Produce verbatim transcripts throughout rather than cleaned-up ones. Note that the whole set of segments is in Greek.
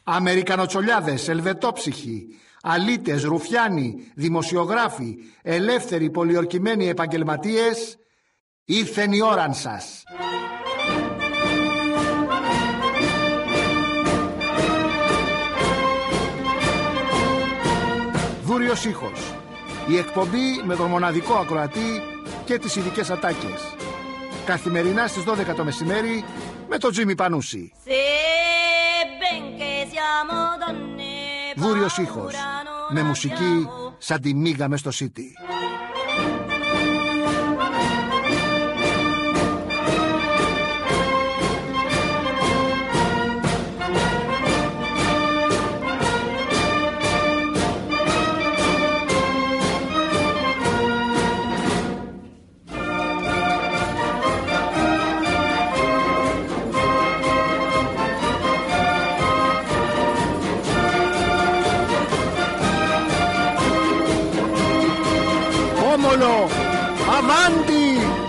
Αμερικανοτσολιάδες, ελβετόψυχοι, αλήτες, ρουφιάνοι, δημοσιογράφοι, ελεύθεροι πολιορκημένοι επαγγελματίες, ήρθεν η ώραν σας. Δούριος ήχος. Η εκπομπή με τον μοναδικό ακροατή και τις ειδικές ατάκες. Καθημερινά στις δώδεκα το μεσημέρι με τον Τζίμι Πανούση. Δούριος ήχος. Με μουσική σαν τη μίγα μες στο City. Avanti!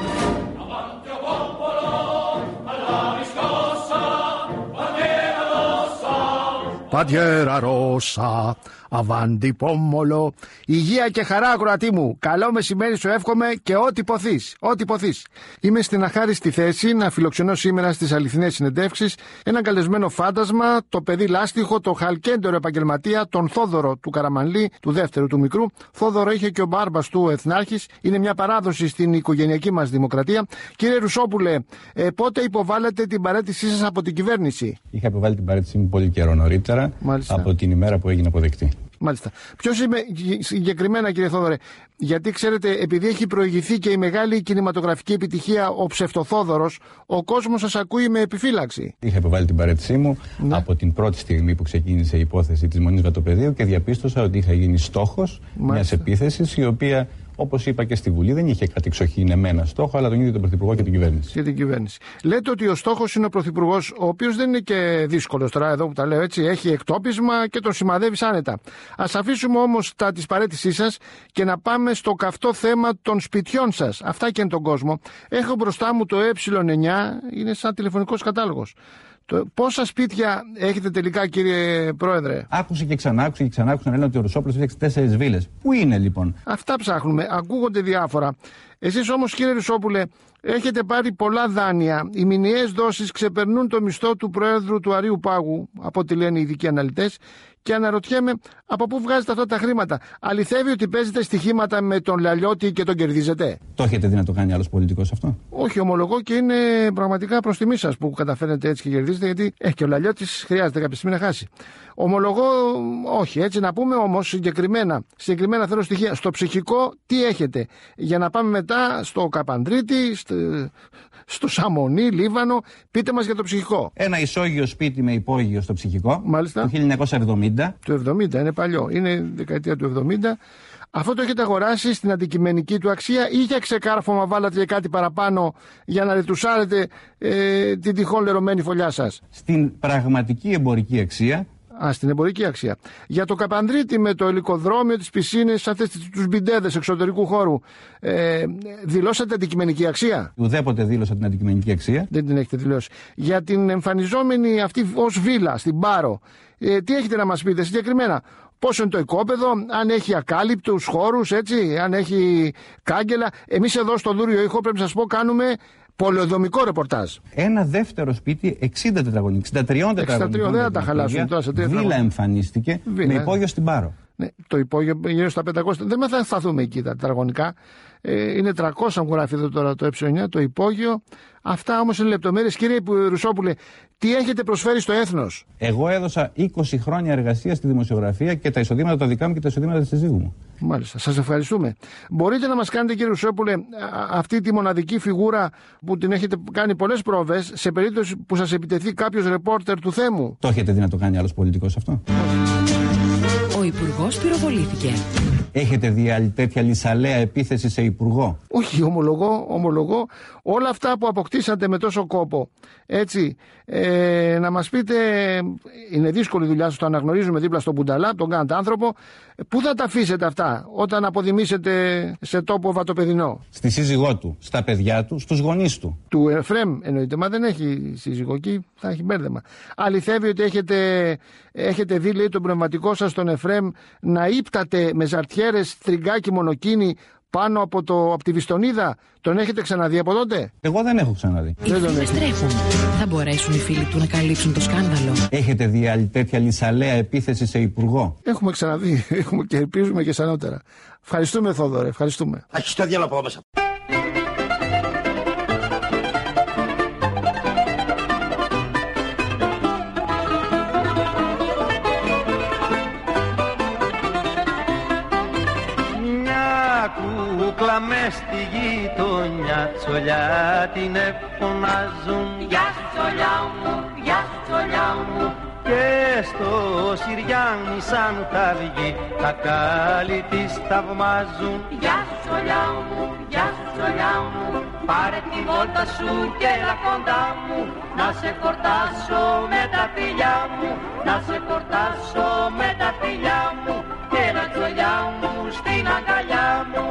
Avanti a popolo, alla riscossa, bandiera rossa. Bandiera rossa, avanti pomolo. Υγεία και χαρά, ακροατή μου. Καλό μεσημέρι σου εύχομαι και ό,τι ποθείς. Ό,τι ποθείς. Είμαι στην αχάριστη θέση να φιλοξενώ σήμερα στις αληθινές συνεντεύξεις έναν καλεσμένο φάντασμα, το παιδί λάστιχο, το χαλκέντερο επαγγελματία, τον Θόδωρο του Καραμανλή, του δεύτερου του μικρού. Θόδωρο είχε και ο μπάρμπας του εθνάρχης. Είναι μια παράδοση στην οικογενειακή μας δημοκρατία. Κύριε Ρουσόπουλε, ε, πότε υποβάλλετε την παραίτησή σας από την κυβέρνηση? Είχα υποβάλει την παραίτησή μου πολύ καιρό νωρίτερα. Μάλιστα. Από την ημέρα που έγινε αποδεκτή. Μάλιστα. Ποιος είμαι συγκεκριμένα, κύριε Θόδωρε? Γιατί ξέρετε, επειδή έχει προηγηθεί και η μεγάλη κινηματογραφική επιτυχία ο Ψευτοθόδωρος, ο κόσμος σας ακούει με επιφύλαξη. Είχα υποβάλει την παραίτησή μου, ναι, από την πρώτη στιγμή που ξεκίνησε η υπόθεση της Μονής Βατοπεδίου και διαπίστωσα ότι είχα γίνει στόχος μιας επίθεσης η οποία, όπως είπα και στη Βουλή, δεν είχε κατεξοχήν εμένα στόχο, αλλά τον ίδιο τον Πρωθυπουργό και την κυβέρνηση. Και την κυβέρνηση. Λέτε ότι ο στόχος είναι ο Πρωθυπουργός, ο οποίος δεν είναι και δύσκολος τώρα, εδώ που τα λέω έτσι, έχει εκτόπισμα και τον σημαδεύει άνετα. Ας αφήσουμε όμως τα της παραίτησής σας και να πάμε στο καυτό θέμα των σπιτιών σας. Αυτά και είναι τον κόσμο. Έχω μπροστά μου το ε εννιά, είναι σαν τηλεφωνικός κατάλογος. Πόσα σπίτια έχετε τελικά, κύριε Πρόεδρε? Άκουσε και ξανάκουσε και ξανάκουσε να λένε ότι ο Ρουσόπουλος έφτιαξε τέσσερις βίλες. Πού είναι λοιπόν? Αυτά ψάχνουμε. Ακούγονται διάφορα. Εσείς όμως, κύριε Ρουσόπουλε, έχετε πάρει πολλά δάνεια. Οι μηνιαίες δόσεις ξεπερνούν το μισθό του Προέδρου του Αρείου Πάγου, από ό,τι λένε οι ειδικοί αναλυτές. Και αναρωτιέμαι από πού βγάζετε αυτά τα χρήματα. Αληθεύει ότι παίζετε στοιχήματα με τον Λαλιώτη και τον κερδίζετε? Το έχετε δει να το κάνει άλλος πολιτικός αυτό? Όχι, ομολογώ, και είναι πραγματικά προς τιμή σας που καταφέρνετε έτσι και κερδίζετε, γιατί ε, και ο Λαλιώτης χρειάζεται κάποια στιγμή να χάσει. Ομολογώ, όχι, έτσι να πούμε όμως συγκεκριμένα. Συγκεκριμένα θέλω στοιχεία. Στο ψυχικό τι έχετε? Για να πάμε μετά στο Καπανδρίτη, στο, στο Σαμονί, Λίβανο. Πείτε μας για το ψυχικό. Ένα ισόγειο σπίτι με υπόγειο στο ψυχικό. Μάλιστα. Το χίλια εννιακόσια εβδομήντα. Το εβδομήντα, είναι παλιό. Είναι δεκαετία του εβδομήντα. Αυτό το έχετε αγοράσει στην αντικειμενική του αξία ή για ξεκάρφωμα βάλατε και κάτι παραπάνω για να ρετουσάρετε ε, την τυχόν λερωμένη φωλιά σας? Στην πραγματική εμπορική αξία. Α, στην εμπορική αξία. Για το Καπανδρίτη με το ελικοδρόμιο, τις πισίνες, αυτές τους μπιντέδες εξωτερικού χώρου, ε, δηλώσατε αντικειμενική αξία? Ουδέποτε δήλωσα την αντικειμενική αξία. Δεν την έχετε δηλώσει. Για την εμφανιζόμενη αυτή ως βίλα στην Πάρο, ε, τι έχετε να μας πείτε συγκεκριμένα? Πόσο είναι το οικόπεδο, αν έχει ακάλυπτους χώρους, έτσι, αν έχει κάγκελα? Εμείς εδώ στο Δούριο Ήχο, πρέπει να σας πω, κάνουμε πολεοδομικό ρεπορτάζ. Ένα δεύτερο σπίτι εξήντα τετραγωνικών, εξήντα τρία τετραγωνικών. Δεν θα τα χαλάσουν τώρα σε τρία. Βίλα εμφανίστηκε Βίλα. με υπόγειο στην Πάρο. Ναι, το υπόγειο γύρω στα πεντακόσια. Δεν θα σταθούμε εκεί τα τετραγωνικά. Ε, είναι τριακόσια, μου γράφει εδώ τώρα το ε εννιά, το υπόγειο. Αυτά όμως είναι λεπτομέρειες. Κύριε Ρουσόπουλε, τι έχετε προσφέρει στο έθνος? Εγώ έδωσα είκοσι χρόνια εργασία στη δημοσιογραφία και τα εισοδήματα τα δικά μου και τα εισοδήματα της σύζυγου μου. Μάλιστα, σας ευχαριστούμε. Μπορείτε να μας κάνετε, κύριε Ρουσόπουλε, αυτή τη μοναδική φιγούρα που την έχετε κάνει πολλές πρόβες, σε περίπτωση που σας επιτεθεί κάποιος ρεπόρτερ του Θέμου? Το έχετε δει να το κάνει άλλος πολιτικός αυτό? Ο Υπουργός πυροβολήθηκε. Έχετε δει άλλη τέτοια λυσαλέα επίθεση σε υπουργό? Όχι, ομολογώ, ομολογώ. Όλα αυτά που αποκτήσατε χτίσατε με τόσο κόπο, έτσι, ε, να μας πείτε, είναι δύσκολη δουλειά σας, το αναγνωρίζουμε δίπλα στον Μπουνταλά, τον κάνετε άνθρωπο, πού θα τα αφήσετε αυτά όταν αποδημήσετε σε τόπο βατοπεδινό? Στη σύζυγό του, στα παιδιά του, στους γονείς του. Του Εφρέμ εννοείται, μα δεν έχει σύζυγο, εκεί θα έχει μπέρδεμα. Αληθεύει ότι έχετε, έχετε δει, λέει, τον πνευματικό σας τον Εφρέμ να ύπταται με ζαρτιέρες, τριγκάκι, μονοκίνη πάνω από, το, από τη Βιστονίδα? Τον έχετε ξαναδεί από τότε? Εγώ δεν έχω ξαναδεί. Οι φήμες τρέχουν. Θα μπορέσουν οι φίλοι του να καλύψουν το σκάνδαλο? Έχετε δει άλλη τέτοια λυσαλέα επίθεση σε υπουργό? Έχουμε ξαναδεί. Έχουμε και ελπίζουμε και σανότερα. Ευχαριστούμε, Θόδωρε. Ευχαριστούμε. Αχι το διάλογο από μέσα. Κούκλα μες στη γειτονιά, τσολιά την εφωνάζουν. Γεια σου τσολιά μου, γεια σου τσολιά μου. Και στο Συριάνι σαν τα βγει, τα κάλλη της θαυμάζουν. Γεια σου τσολιά μου, γεια σου τσολιά μου. Πάρε τη βόλτα σου και έλα κοντά μου, να σε χορτάσω με τα φιλιά μου, να σε χορτάσω με τα φιλιά μου. Έλα τσολιά μου στην αγκαλιά μου.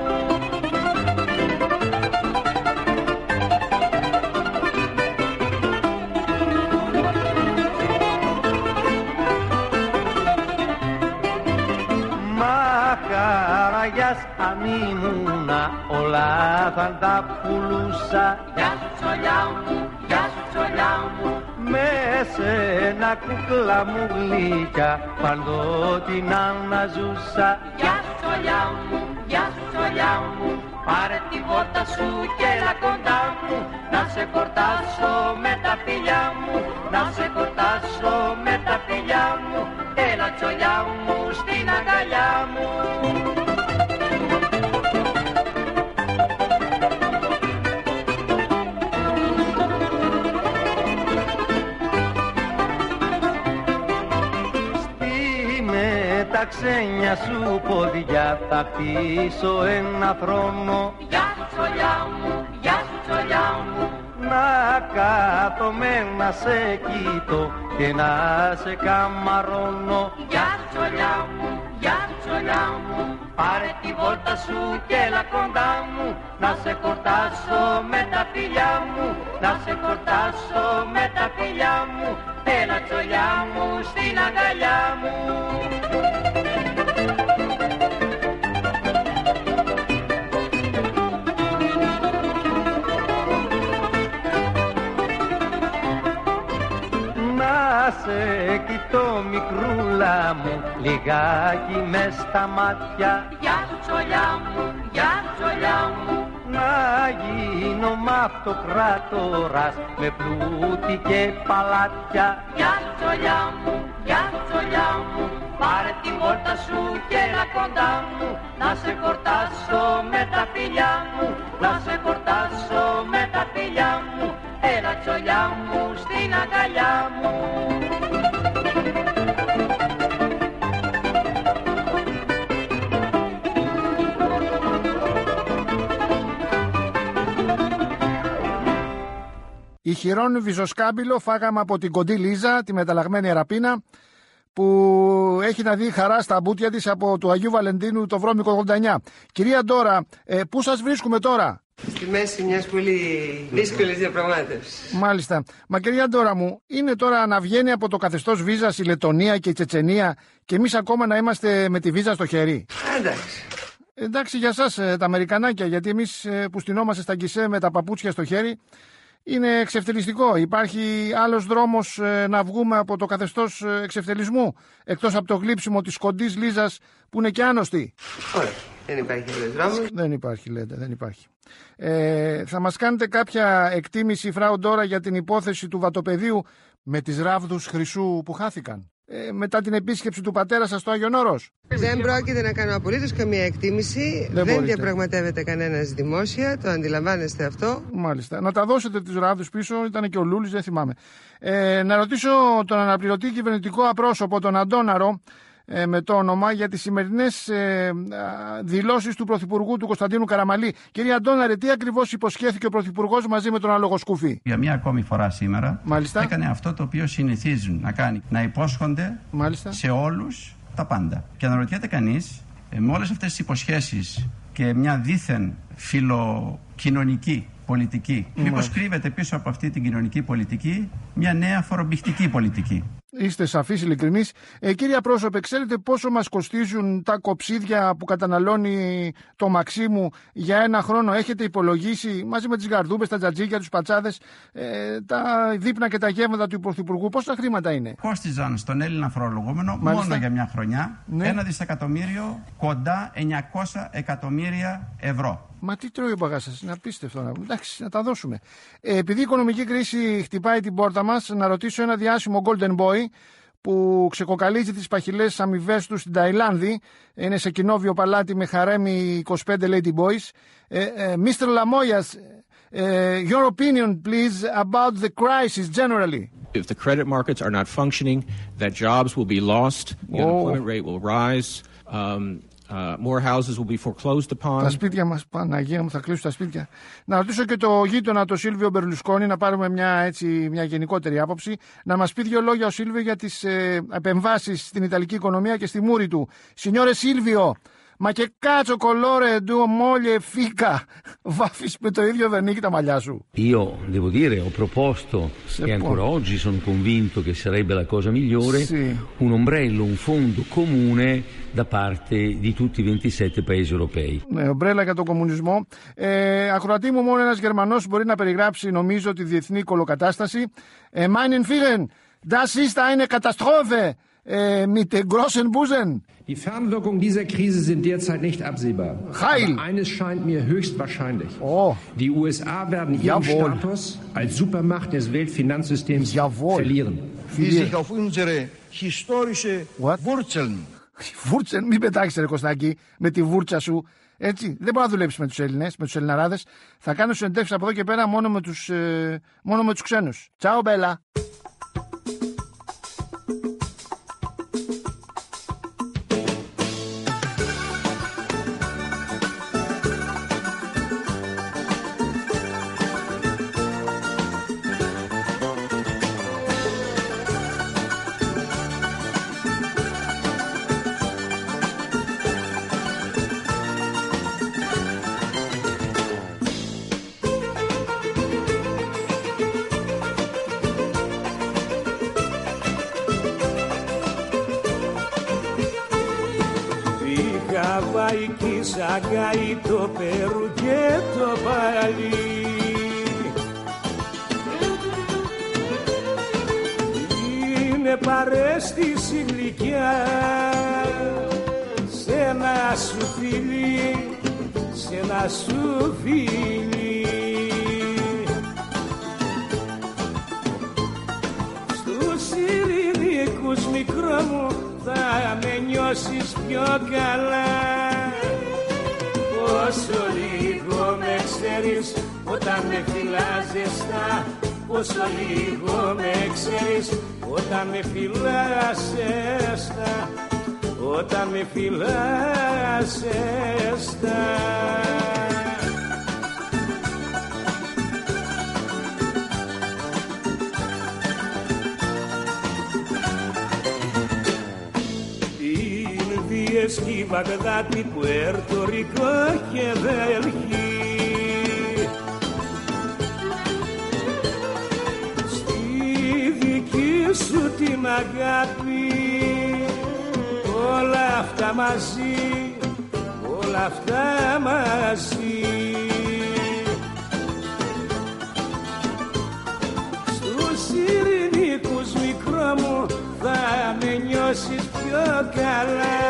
Μαχαραγιάς αν ήμουνα, όλα θα τα πουλούσα. Γεια σου τσολιά μου, γεια σου τσολιά μου. Με σένα κούκλα μου γλυκιά, παντότινα να ζούσα. Γεια σου τσολιά μου, γεια σου τσολιά μου. Πάρε τη βότα σου και έλα κοντά μου, να σε χορτάσω με τα φιλιά μου, να σε χορτάσω με τα φιλιά μου. Έλα τσολιά μου στην αγκαλιά μου. Τα ξένια σου πόδια θα χτίσω ένα θρόνο. Γεια σου τσολιά μου, γεια σου τσολιά μου. Να κάθομαι να σε κοιτώ και να σε καμαρώνω. Γεια σου τσολιά μου, γεια σου τσολιά μου. Πάρε τη βόλτα σου και έλα κοντά μου, να σε χορτάσω με τα φιλιά μου, να σε χορτάσω με τα φιλιά μου. Έλα τσολιά μου στην αγκαλιά μου. Να σε κοιτώ μικρούλα μου, λιγάκι μες στα μάτια. Γεια σου τσολιά μου, γεια σου τσολιά μου. Να γίνω μ' αυτοκράτορας, με πλούτη και παλάτια. Γεια σου τσολιά μου, γεια σου τσολιά μου. Πάρε τη βόλτα σου και έλα κοντά μου, να σε χορτάσω με τα φιλιά μου, να σε χορτάσω με τα φιλιά μου. Έλα τσολιά μου στην αγκαλιά μου. Ηχηρών βυζοσκάμπυλο φάγαμε από την κοντή Λίζα, τη μεταλλαγμένη Αραπίνα, που έχει να δει χαρά στα μπουτια της από του Αγίου Βαλεντίνου το βρώμικο ογδόντα εννιά. Κυρία Ντόρα, ε, πού σας βρίσκουμε τώρα? Στη μέση μιας πολύ δύσκολης διαπραγμάτευσης. Μάλιστα. Μα κυρία Ντόρα μου, είναι τώρα να βγαίνει από το καθεστώς βίζας η Λετονία και η Τσετσενία και εμείς ακόμα να είμαστε με τη βίζα στο χέρι? Εντάξει. Εντάξει για σας τα Αμερικανάκια, γιατί εμείς που στυνόμαστε στα γκισέ με τα παπούτσια στο χέρι, είναι εξευτελιστικό. Υπάρχει άλλος δρόμος να βγούμε από το καθεστώς εξευτελισμού, εκτός από το γλύψιμο της κοντής Λίζας που είναι και άnosτη? Όχι, δεν υπάρχει άλλος δρόμος. Δεν υπάρχει, λέτε, δεν υπάρχει. Ε, θα μας κάνετε κάποια εκτίμηση, Φράου Ντόρα, για την υπόθεση του βατοπεδίου με τις ράβδους χρυσού που χάθηκαν ε, μετά την επίσκεψη του πατέρα σας στο Άγιον Όρος? Δεν πρόκειται να κάνω απολύτως καμία εκτίμηση. Δεν, δεν διαπραγματεύεται κανένας δημόσια, το αντιλαμβάνεστε αυτό. Μάλιστα. Να τα δώσετε τις ράβδους πίσω, ήταν και ο Λούλης, δεν θυμάμαι. Ε, να ρωτήσω τον αναπληρωτή κυβερνητικό απρόσωπο, τον Αντώναρο, ε, με το όνομα για τις σημερινές ε, δηλώσεις του Πρωθυπουργού του Κωνσταντίνου Καραμαλή. Κύριε Αντώναρε, τι ακριβώς υποσχέθηκε ο Πρωθυπουργός μαζί με τον άλογο Σκούφι? Για μια ακόμη φορά σήμερα Μάλιστα. έκανε αυτό το οποίο συνηθίζουν να κάνει, να υπόσχονται Μάλιστα. σε όλους τα πάντα. Και αναρωτιέται κανείς, ε, με όλες αυτές τις υποσχέσεις και μια δίθεν φιλοκοινωνική πολιτική, μήπως κρύβεται πίσω από αυτή την κοινωνική πολιτική μια νέα φορομπηχτική πολιτική? Είστε σαφείς, ειλικρινείς. Ε, κύριε Πρόσωπε, ξέρετε πόσο μας κοστίζουν τα κοψίδια που καταναλώνει το Μαξίμου για ένα χρόνο? Έχετε υπολογίσει μαζί με τις γαρδούμπες, τα τζατζίκια, τους πατσάδες, ε, τα δείπνα και τα γεύματα του Πρωθυπουργού? Πόσα χρήματα είναι? Κόστιζαν στον Έλληνα φορολογούμενο Μάλιστα. μόνο για μια χρονιά ναι. ένα δισεκατομμύριο, κοντά εννιακόσια εκατομμύρια ευρώ. Μα τι τρώει ο μπαγάσας, είναι απίστευτο. Εντάξει, να τα δώσουμε. Ε, επειδή η οικονομική κρίση χτυπάει την πόρτα μας, να ρωτήσω ένα διάσημο Golden Boy που ξεκοκαλίζει τις παχυλές αμοιβές του στην Ταϊλάνδη. Είναι σε κοινόβιο παλάτι με χαρέμι είκοσι πέντε lady boys. Ε, ε, μίστερ Lamoyas, ε, your opinion please about the crisis generally. If the credit markets are not functioning, that jobs will be lost, the oh. unemployment rate will rise, um, Uh, more houses will be foreclosed upon. Τα σπίτια μας, Παναγία μου, θα κλείσουν τα σπίτια. Να ρωτήσω και το γείτονα, το Σίλβιο Μπερλουσκόνη, να πάρουμε μια, έτσι, μια γενικότερη άποψη. Να μας πει δύο λόγια ο Σίλβιο για τις ε, επεμβάσεις στην Ιταλική οικονομία και στη μούρη του. Signore Silvio, μα και κάτσο κολόρε ντου μόλιε φίκα. Βάφεις με το ίδιο βερνίκι τα μαλλιά σου. Io devo dire, ho proposto Se e ancora può. oggi sono convinto che sarebbe la cosa migliore, sì. un ombrello, un fondo comune da parte di tutti i ventisette paesi europei. Ναι, ομπρέλα για τον κομμουνισμό. Ε, ακροατή μου, μόνο ένας Γερμανός μπορεί να περιγράψει, νομίζω, τη διεθνή κολοκατάσταση. Ε, meinen vielen, das ist eine Katastrophe. Äh, mit den großen Busen. Die Fernwirkungen dieser Krise sind derzeit nicht absehbar. Heil. Aber eines scheint mir höchst wahrscheinlich. Oh. Die U S A werden ihren Jawohl. Status als Supermacht des Weltfinanzsystems Jawohl. verlieren. Wie sich auf unsere historische Wurzeln. Wurzeln, μην πετάξεις ρε Κωστάκη με τη βούρτσα σου. Έτσι, δεν μπορεί να δουλέψει με τους Έλληνες, με τους Ελληναράδες. Θα κάνω συνεντεύξεις από εδώ και πέρα μόνο με τους, ε, μόνο με τους ξένους. Τσάου Μπέλα. Χαβαϊκή Σαγκάη, το Περού και το Παλί. Είναι παρέστηση γλυκιά σε ένα σου φίλι, σε ένα σου φίλι. Στους ειρηνικούς μικρό μου θα με νιώσεις πιο καλά. Πόσο λίγο με ξέρεις όταν με φυλάς ζεστά. Πόσο λίγο με ξέρεις όταν με φυλάς ζεστά. Όταν με φυλάς ζεστά. Ινδίες, Βαγδάτη, Πουέρτο Ρικό και Δελχή. Στη δική σου την αγάπη όλα αυτά μαζί, όλα αυτά μαζί. Στους ειρηνικούς μικρό μου θα με νιώσεις πιο καλά.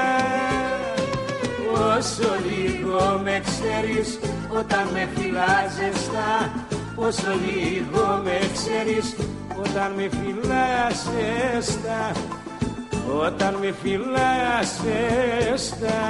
Πόσο λίγο με ξέρεις όταν με φυλάς ζεστά. Πόσο λίγο με ξέρεις όταν με φυλάς ζεστά. Όταν με φυλάς ζεστά.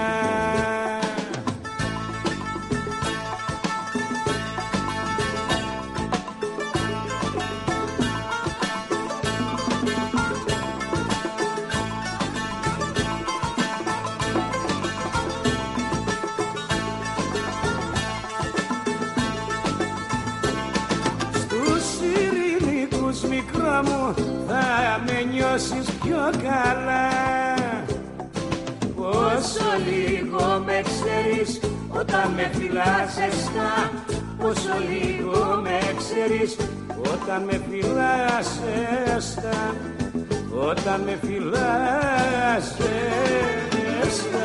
γλυκό μου θα με νιώσεις πιο καλά. Πόσο λίγο με ξέρεις όταν με φυλάς ζεστά, πόσο λίγο με ξέρεις όταν με φυλάς ζεστά, όταν με φυλάς ζεστά.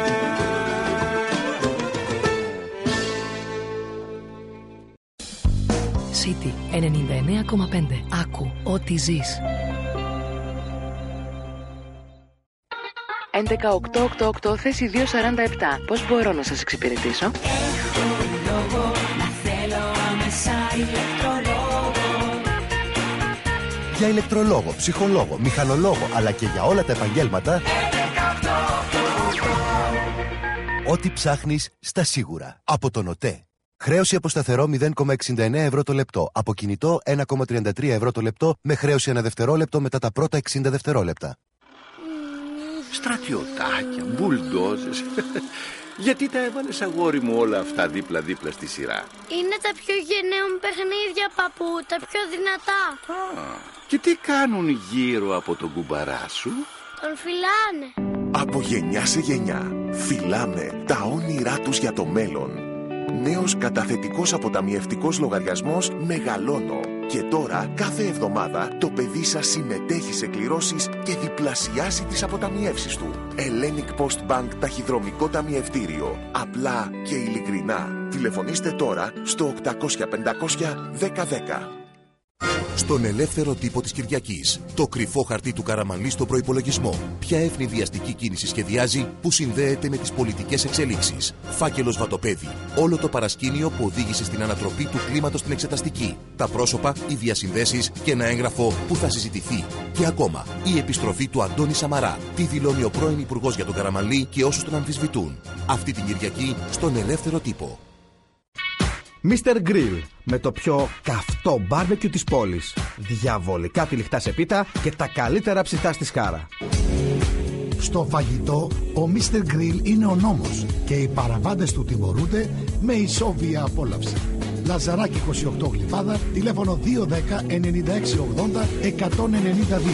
City ενενήντα εννέα κόμμα πέντε. Άκου ό,τι ζεις. έντεκα οκτώ οκτώ οκτώ θέση δύο σαράντα επτά. Πώς μπορώ να σας εξυπηρετήσω? Έχω λόγο να θέλω άμεσα ηλεκτρολόγο. Για ηλεκτρολόγο, ψυχολόγο, μηχανολόγο, αλλά και για όλα τα επαγγέλματα, έντεκα οκτώ οκτώ οκτώ. ό,τι ψάχνεις στα σίγουρα. Από τον ΟΤΕ. Χρέωση από σταθερό μηδέν κόμμα εξήντα εννέα ευρώ το λεπτό. Από κινητό ένα κόμμα τριάντα τρία ευρώ το λεπτό, με χρέωση ένα δευτερόλεπτο μετά τα πρώτα εξήντα δευτερόλεπτα. Στρατιωτάκια, μπουλντόζες. Γιατί τα έβαλες, αγόρι μου, όλα αυτά δίπλα-δίπλα στη σειρά? Είναι τα πιο γενναία μου παιχνίδια, παππού, τα πιο δυνατά. Α, και τι κάνουν γύρω από τον κουμπαρά σου? Τον φυλάνε. Από γενιά σε γενιά φυλάμε τα όνειρά τους για το μέλλον. Νέος καταθετικός αποταμιευτικός λογαριασμός Μεγαλώνω. Και τώρα κάθε εβδομάδα το παιδί σας συμμετέχει σε κληρώσεις και διπλασιάζει τις αποταμιεύσεις του. Hellenic Post Bank ταχυδρομικό ταμιευτήριο. Απλά και ειλικρινά. Τηλεφωνήστε τώρα στο οκτακόσια πεντακόσια δέκα δέκα. Στον ελεύθερο τύπο της Κυριακής. Το κρυφό χαρτί του Καραμανλή στον προϋπολογισμό. Ποια ευνηδιαστική κίνηση σχεδιάζει που συνδέεται με τις πολιτικές εξελίξεις. Φάκελος Βατοπέδη. Όλο το παρασκήνιο που οδήγησε στην ανατροπή του κλίματος στην εξεταστική. Τα πρόσωπα, οι διασυνδέσεις και ένα έγγραφο που θα συζητηθεί. Και ακόμα, η επιστροφή του Αντώνη Σαμαρά. Τι δηλώνει ο πρώην Υπουργός για τον Καραμανλή και όσους τον αμφισβητούν. Αυτή την Κυριακή στον ελεύθερο τύπο. μίστερ Grill, με το πιο καυτό μπάρμπεκιου της πόλης. Διαβολικά τυλιχτά σε πίτα και τα καλύτερα ψητά στη Σκάρα. Στο φαγητό, ο μίστερ Grill είναι ο νόμος και οι παραβάτες του τιμωρούνται με ισόβια απόλαυση. Λαζαράκι είκοσι οκτώ Γλυφάδα, τηλέφωνο δύο ένα μηδέν εννιά έξι ογδόντα εκατόν ενενήντα δύο.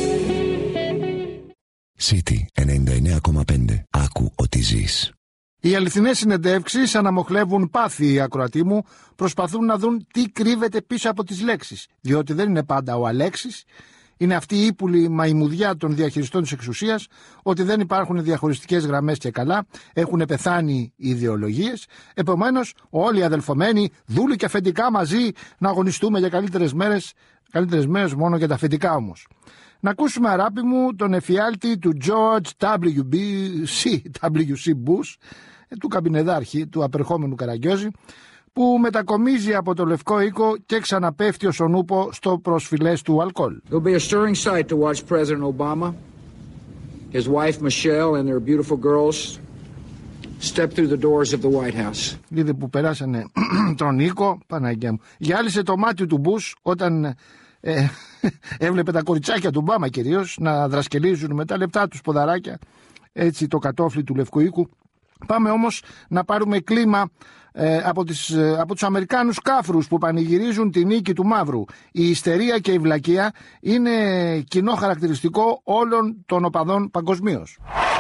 City ενενήντα εννέα κόμμα πέντε. Άκου ότι ζεις. Οι αληθινές συνεντεύξεις αναμοχλεύουν πάθη, οι ακροατοί μου, προσπαθούν να δουν τι κρύβεται πίσω από τις λέξεις. Διότι δεν είναι πάντα ο Αλέξης, είναι αυτή η ύπουλη μαϊμουδιά των διαχειριστών της εξουσίας, ότι δεν υπάρχουν διαχωριστικές γραμμές και καλά, έχουν πεθάνει οι ιδεολογίες. Επομένως, όλοι οι αδελφομένοι, δούλοι και αφεντικά μαζί, να αγωνιστούμε για καλύτερες μέρες, καλύτερες μέρες μόνο για τα αφεντικά όμως. Να ακούσουμε, αράπη μου, τον εφιάλτη του George ντάμπλιου σι Bush, του καμπινεδάρχη, του απερχόμενου Καραγκιόζη, που μετακομίζει από το Λευκό Οίκο και ξαναπέφτει ως ο νούπο στο προσφυλές του αλκοόλ. It'll be a stirring sight to watch President Obama, his wife Michelle and their beautiful girls step through the doors of the White House. Είδε που περάσανε τον Οίκο, Παναγιά μου. Γυάλισε το μάτι του Bush όταν ε, έβλεπε τα κοριτσάκια του Ομπάμα κυρίως να δρασκελίζουν με τα λεπτά τους ποδαράκια, έτσι, το κατόφλι του Λευκού Οίκου. Πάμε όμως να πάρουμε κλίμα ε, από, τις, ε, από τους Αμερικάνους κάφρους που πανηγυρίζουν τη νίκη του μαύρου. Η ιστερία και η βλακεία είναι κοινό χαρακτηριστικό όλων των οπαδών παγκοσμίως.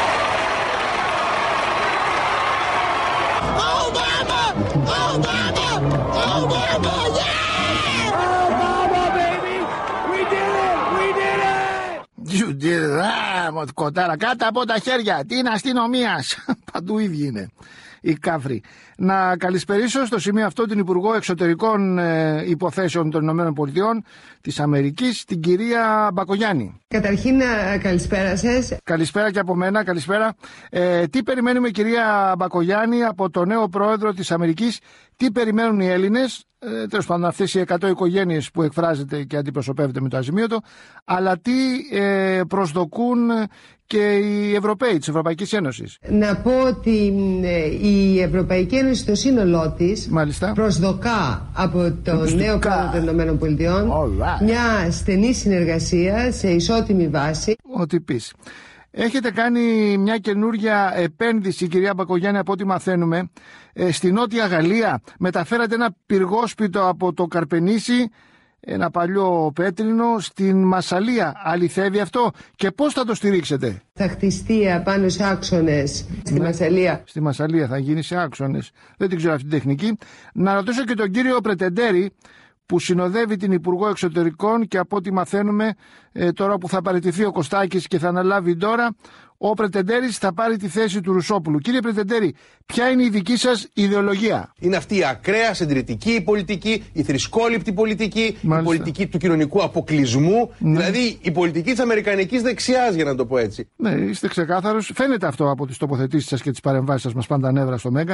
Obama! Obama! Obama! Yeah! Obama, baby! We did it! We did it! You did it! Ah, κοτάρα, κάτω από τα χέρια! Τι είναι αστυνομίας! Παντού ίδιοι είναι οι κάφροι. Να καλησπερίσω στο σημείο αυτό την Υπουργό Εξωτερικών ε, Υποθέσεων των Ηνωμένων Πολιτειών της Αμερικής, την κυρία Μπακογιάννη. Καταρχήν, καλησπέρα σας. Καλησπέρα και από μένα, καλησπέρα. Ε, τι περιμένουμε, κυρία Μπακογιάννη, από το νέο πρόεδρο της Αμερικής, τι περιμένουν οι Έλληνες, ε, τέλος πάντων αυτές οι εκατό οικογένειες που εκφράζεται και αντιπροσωπεύεται με το αζημίωτο, αλλά τι ε, προσδοκούν και οι Ευρωπαίοι της Ευρωπαϊκής Ένωσης. Να πω ότι ε, η Ευρωπαϊκή Ένωση στο σύνολό της Μάλιστα. προσδοκά από τον νέο πρόεδρο των Ηνωμένων Πολιτειών right. μια στενή συνεργασία σε ισότιμη βάση. Ό,τι πεις. Έχετε κάνει μια καινούργια επένδυση, κυρία Μπακογιάννη, από ό,τι μαθαίνουμε, στη Νότια Γαλλία. Μεταφέρατε ένα πυργόσπιτο από το Καρπενήσι ένα παλιό πέτρινο στην Μασσαλία. Αληθεύει αυτό και πώς θα το στηρίξετε? Θα χτιστεί απάνω σε άξονες στη ναι. Μασσαλία. Στη Μασσαλία θα γίνει σε άξονες. Δεν την ξέρω αυτή την τεχνική. Να ρωτήσω και τον κύριο Πρετεντέρη, που συνοδεύει την Υπουργό Εξωτερικών, και από ό,τι μαθαίνουμε ε, τώρα που θα παραιτηθεί ο Κωστάκης και θα αναλάβει τώρα, ο Πρετεντέρης θα πάρει τη θέση του Ρουσόπουλου. Κύριε Πρετεντέρη, ποια είναι η δική σας ιδεολογία? Είναι αυτή η ακραία συντηρητική πολιτική, η θρησκόληπτη πολιτική, μάλιστα, η πολιτική του κοινωνικού αποκλεισμού, ναι. Δηλαδή η πολιτική της αμερικανικής δεξιάς, για να το πω έτσι. Ναι, είστε ξεκάθαρος. Φαίνεται αυτό από τις τοποθετήσεις σας και τις παρεμβάσεις σας, μας πάντα νεύρα στο Μέγκα.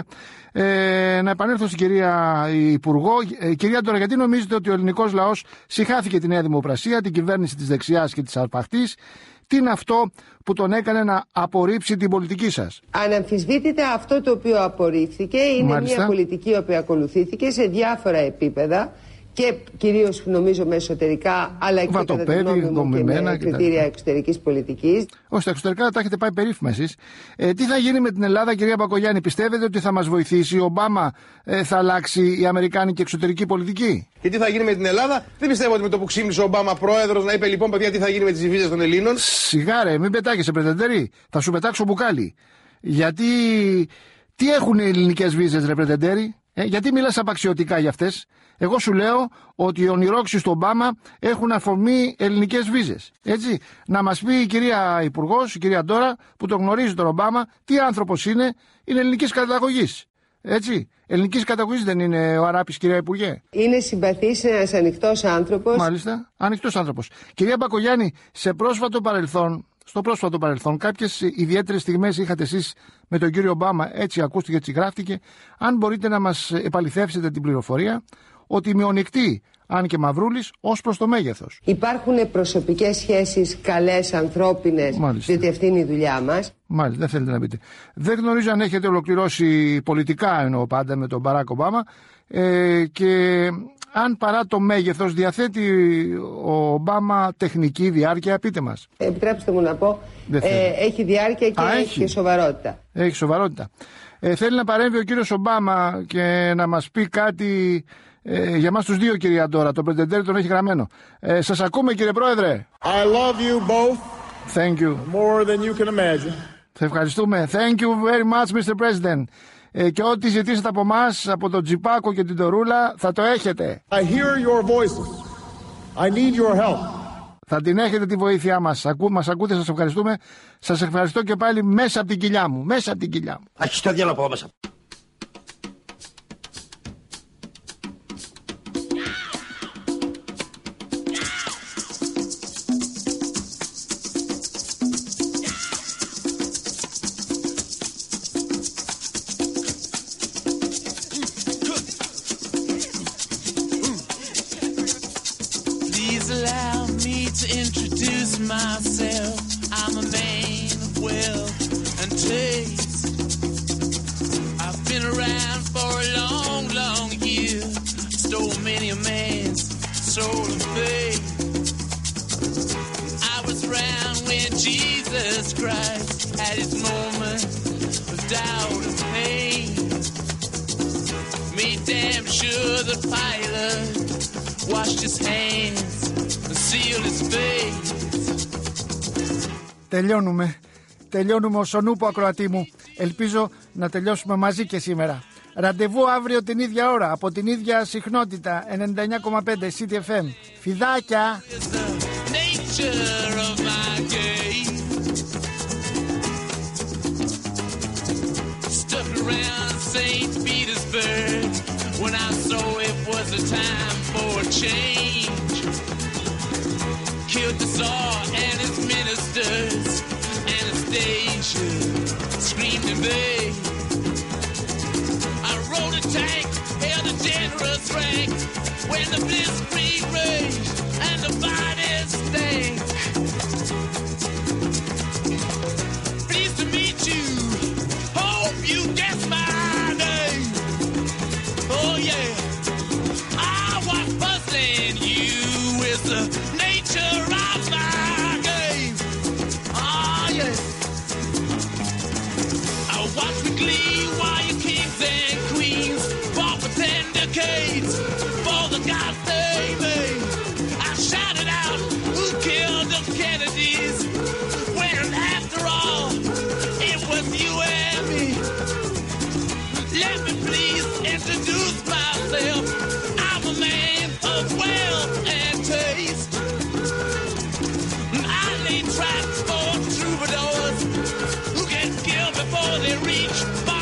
Ε, να επανέλθω στην κυρία Υπουργό. Ε, κυρία Ντόρα, γιατί νομίζετε ότι ο ελληνικός λαός συχάθηκε τη Νέα Δημοκρασία, την κυβέρνηση της δεξιάς και της αρπαχτής? Τι είναι αυτό που τον έκανε να απορρίψει την πολιτική σας? Αναμφισβήτητα αυτό το οποίο απορρίφθηκε είναι Μάλιστα. μια πολιτική η οποία ακολουθήθηκε σε διάφορα επίπεδα και κυρίως νομίζω με εσωτερικά, αλλά και κατά τη γνώμη μου και με κριτήρια εξωτερικής πολιτικής. Όχι, στα εξωτερικά τα έχετε πάει περίφημα εσείς. Ε, τι θα γίνει με την Ελλάδα, κυρία Μπακογιάννη? Πιστεύετε ότι θα μας βοηθήσει ο Ομπάμα, ε, θα αλλάξει η αμερικάνικη εξωτερική πολιτική? Και τι θα γίνει με την Ελλάδα? Δεν πιστεύω ότι με το που ξύμνησε ο Ομπάμα πρόεδρος να είπε λοιπόν, παιδιά, τι θα γίνει με τις βίζες των Ελλήνων. Σιγάρε, μην πετάγεσαι, Πρετεντέρη. Θα σου πετάξω μπουκάλι. Γιατί τι έχουν οι ελληνικές βίζες, ρε Πρετεντέρη? Ε, γιατί μιλάς απαξιωτικά για αυτές? Εγώ σου λέω ότι οι ονειρόξεις του Ομπάμα έχουν αφορμή ελληνικές βίζες. Έτσι, να μας πει η κυρία Υπουργός, η κυρία Ντόρα, που τον γνωρίζει τον Ομπάμα, τι άνθρωπος είναι, είναι ελληνικής καταγωγής. Έτσι, ελληνικής καταγωγής δεν είναι ο Αράπης, κυρία Υπουργέ? Είναι συμπαθής, ένας ανοιχτός άνθρωπος. Μάλιστα, ανοιχτός άνθρωπος. Κυρία Μπακογιάννη, σε πρόσφατο παρελθόν, στο πρόσφατο παρελθόν, κάποιες ιδιαίτερες στιγμές είχατε εσείς με τον κύριο Ομπάμα, έτσι ακούστηκε, έτσι γράφτηκε. Αν μπορείτε να μας επαληθεύσετε την πληροφορία ότι μειονεκτεί, αν και μαυρούλης, ως προς το μέγεθος. Υπάρχουν προσωπικές σχέσεις καλές, ανθρώπινες, Μάλιστα. διότι αυτή είναι η δουλειά μας. Μάλιστα, δεν θέλετε να πείτε. Δεν γνωρίζω αν έχετε ολοκληρώσει πολιτικά, εννοώ πάντα, με τον Μπαράκ Ομπάμα, ε, και αν παρά το μέγεθος διαθέτει ο Ομπάμα τεχνική διάρκεια, πείτε μας. Επιτρέψτε μου να πω, ε, έχει διάρκεια και Α, έχει. έχει και σοβαρότητα. Έχει σοβαρότητα. Ε, θέλει να παρέμβει ο κύριος Ομπάμα και να μας πει κάτι ε, για μας τους δύο, κυρία Ντόρα. Το Πρετεντέρη τον έχει γραμμένο. Ε, σας ακούμε, κύριε Πρόεδρε. I love you both. Thank you. More than you can imagine. Θα ευχαριστούμε. Thank you very much, μίστερ President. Ε, και ό,τι ζητήσετε από εμάς, από τον Τζιπάκο και την Τορούλα, θα το έχετε. I hear your voices. I need your help. Θα την έχετε τη βοήθειά μας. Ακού, μας ακούτε, σας ευχαριστούμε. Σας ευχαριστώ και πάλι μέσα από την κοιλιά μου. Μέσα από την κοιλιά μου. Αχι το διάλογο από μέσα. Myself, I'm a man of wealth and taste. I've been around for a long, long year. Stole many a man's soul and faith. I was around when Jesus Christ had his moment of doubt and pain. Made damn sure the Pilate washed his hands and sealed his face. Τελειώνουμε. Τελειώνουμε ως ο νούπο, ακροατή μου. Ελπίζω να τελειώσουμε μαζί και σήμερα. Ραντεβού αύριο την ίδια ώρα, από την ίδια συχνότητα, ενενήντα εννιά κόμμα πέντε City εφ εμ. Φιδάκια! Killed the Tsar and his ministers. Anastasia screamed in vain. I rode a tank, held a generous rank when the blitzkrieg raged and the bodies stank. Pleased to meet you. Hope you guess my name. Oh yeah, I was busting you with the nature of my game. Oh yeah, I watch with glee while your kings and queens fought for ten decades for the gods they made. reach.